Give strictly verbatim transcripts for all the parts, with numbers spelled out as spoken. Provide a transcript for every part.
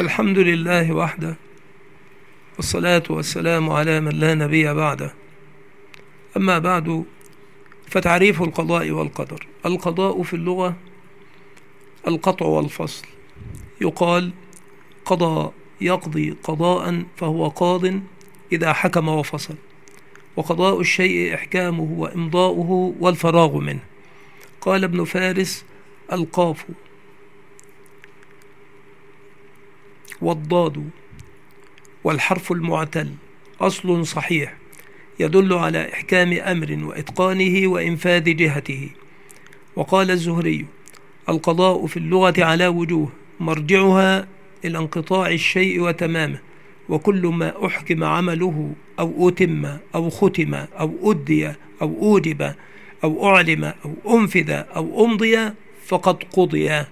الحمد لله وحده، والصلاة والسلام على من لا نبي بعده. أما بعد، فتعريف القضاء والقدر. القضاء في اللغة القطع والفصل. يقال قضى يقضي قضاء فهو قاض إذا حكم وفصل، وقضاء الشيء إحكامه وإمضاؤه والفراغ منه. قال ابن فارس: القاف والضاد والحرف المعتل أصل صحيح يدل على إحكام أمر وإتقانه وإنفاذ جهته. وقال الزهري: القضاء في اللغة على وجوه، مرجعها إلى انقطاع الشيء وتمامه، وكل ما أحكم عمله أو أتم أو ختم أو أدي أو أوجب أو أعلم أو أنفذ أو أمضي فقد قضي.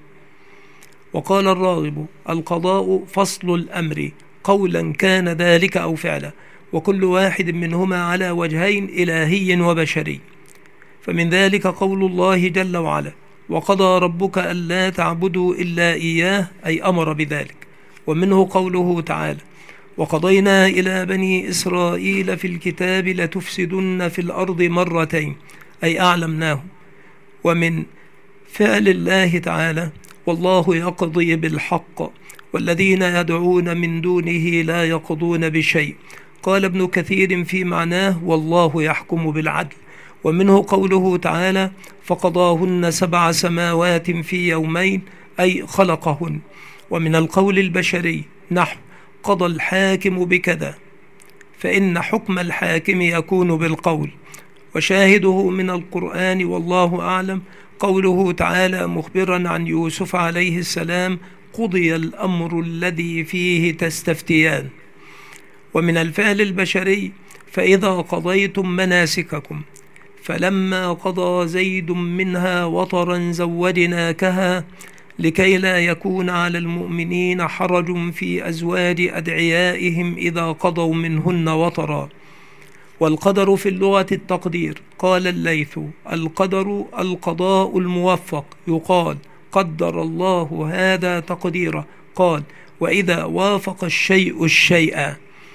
وقال الراغب: القضاء فصل الأمر، قولا كان ذلك أو فعلا، وكل واحد منهما على وجهين إلهي وبشري. فمن ذلك قول الله جل وعلا: وقضى ربك ألا تعبدوا إلا إياه، أي أمر بذلك. ومنه قوله تعالى: وقضينا إلى بني إسرائيل في الكتاب لتفسدن في الأرض مرتين، أي أعلمناه. ومن فعل الله تعالى: والله يقضي بالحق والذين يدعون من دونه لا يقضون بشيء. قال ابن كثير في معناه: والله يحكم بالعدل. ومنه قوله تعالى: فقضاهن سبع سماوات في يومين، أي خلقهن. ومن القول البشري نحو: قضى الحاكم بكذا، فإن حكم الحاكم يكون بالقول. وشاهده من القرآن والله أعلم قوله تعالى مخبرا عن يوسف عليه السلام: قضي الأمر الذي فيه تستفتيان. ومن الفعل البشري: فإذا قضيتم مناسككم، فلما قضى زيد منها وطرا زوجناكها لكي لا يكون على المؤمنين حرج في أزواج أدعيائهم إذا قضوا منهن وطرا. والقدر في اللغة التقدير. قال الليث: القدر القضاء الموفق، يقال قدر الله هذا تقديرا. قال: وإذا وافق الشيء الشيء.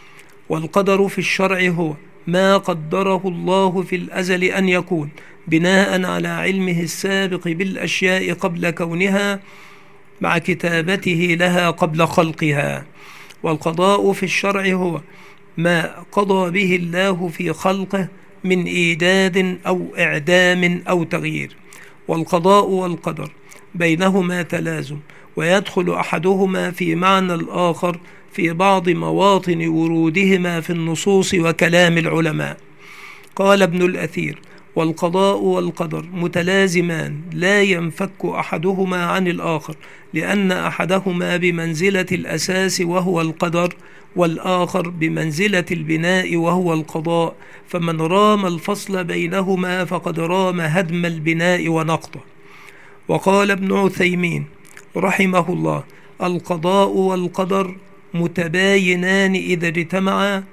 والقدر في الشرع هو ما قدره الله في الأزل أن يكون، بناء على علمه السابق بالأشياء قبل كونها، مع كتابته لها قبل خلقها. والقضاء في الشرع هو ما قضى به الله في خلقه من إيجاد أو إعدام أو تغيير. والقضاء والقدر بينهما تلازم، ويدخل أحدهما في معنى الآخر في بعض مواطن ورودهما في النصوص وكلام العلماء. قال ابن الأثير: والقضاء والقدر متلازمان، لا ينفك أحدهما عن الآخر، لأن أحدهما بمنزلة الأساس وهو القدر، والآخر بمنزلة البناء وهو القضاء. فمن رام الفصل بينهما فقد رام هدم البناء ونقضه. وقال ابن عثيمين رحمه الله: القضاء والقدر متباينان إذا اجتمعا،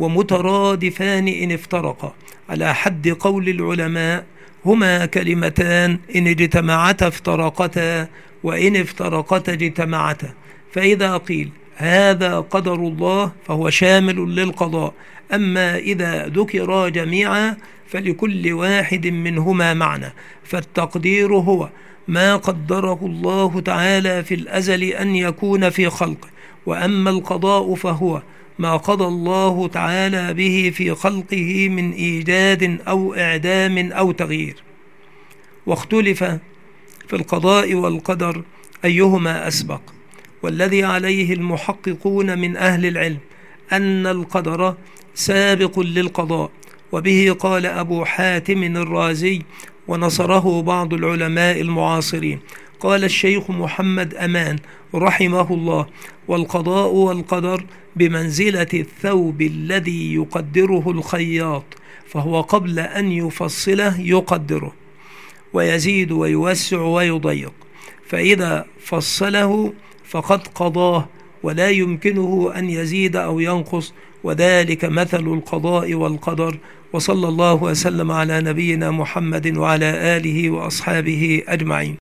ومترادفان إن افترقا، على حد قول العلماء: هما كلمتان إن اجتمعتا افترقتا، وإن افترقتا اجتمعتا. فإذا قيل هذا قدر الله فهو شامل للقضاء، أما إذا ذكرا جميعا فلكل واحد منهما معنى. فالتقدير هو ما قدره الله تعالى في الأزل أن يكون في خلقه، وأما القضاء فهو ما قضى الله تعالى به في خلقه من إيجاد أو إعدام أو تغيير. واختلف في القضاء والقدر أيهما أسبق، والذي عليه المحققون من أهل العلم أن القدر سابق للقضاء، وبه قال أبو حاتم الرازي، ونصره بعض العلماء المعاصرين. قال الشيخ محمد أمان رحمه الله: والقضاء والقدر بمنزلة الثوب الذي يقدره الخياط، فهو قبل أن يفصله يقدره، ويزيد ويوسع ويضيق، فإذا فصله فقد قضاه، ولا يمكنه أن يزيد أو ينقص. وذلك مثل القضاء والقدر. وصلى الله وسلم على نبينا محمد وعلى آله وأصحابه أجمعين.